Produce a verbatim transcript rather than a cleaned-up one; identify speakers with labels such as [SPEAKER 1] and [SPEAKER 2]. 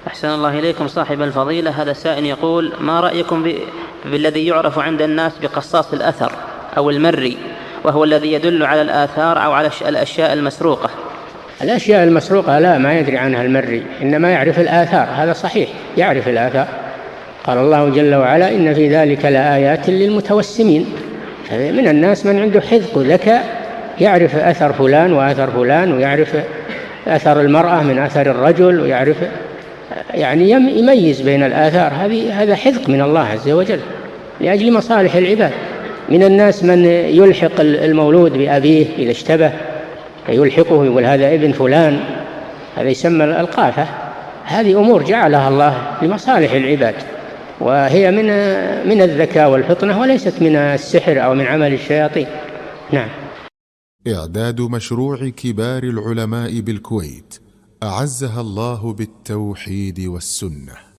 [SPEAKER 1] أحسن الله إليكم صاحب الفضيلة. هذا سائل يقول: ما رأيكم بالذي يعرف عند الناس بقصاص الأثر أو المري، وهو الذي يدل على الآثار أو على الأشياء المسروقة؟
[SPEAKER 2] الأشياء المسروقة لا، ما يدري عنها المري، إنما يعرف الآثار، هذا صحيح، يعرف الآثار. قال الله جل وعلا: إن في ذلك لآيات للمتوسمين. من الناس من عنده حذق وذكاء، يعرف أثر فلان وأثر فلان، ويعرف أثر المرأة من أثر الرجل، ويعرف يعني يميز بين الآثار. هذه هذا حذق من الله عز وجل لأجل مصالح العباد. من الناس من يلحق المولود بأبيه إذا اشتبه، يلحقه يقول هذا ابن فلان، هذا يسمى القافة. هذه أمور جعلها الله لمصالح العباد، وهي من من الذكاء والفطنة، وليست من السحر أو من عمل الشياطين. نعم.
[SPEAKER 3] إعداد مشروع كبار العلماء بالكويت أعزها الله بالتوحيد والسنة.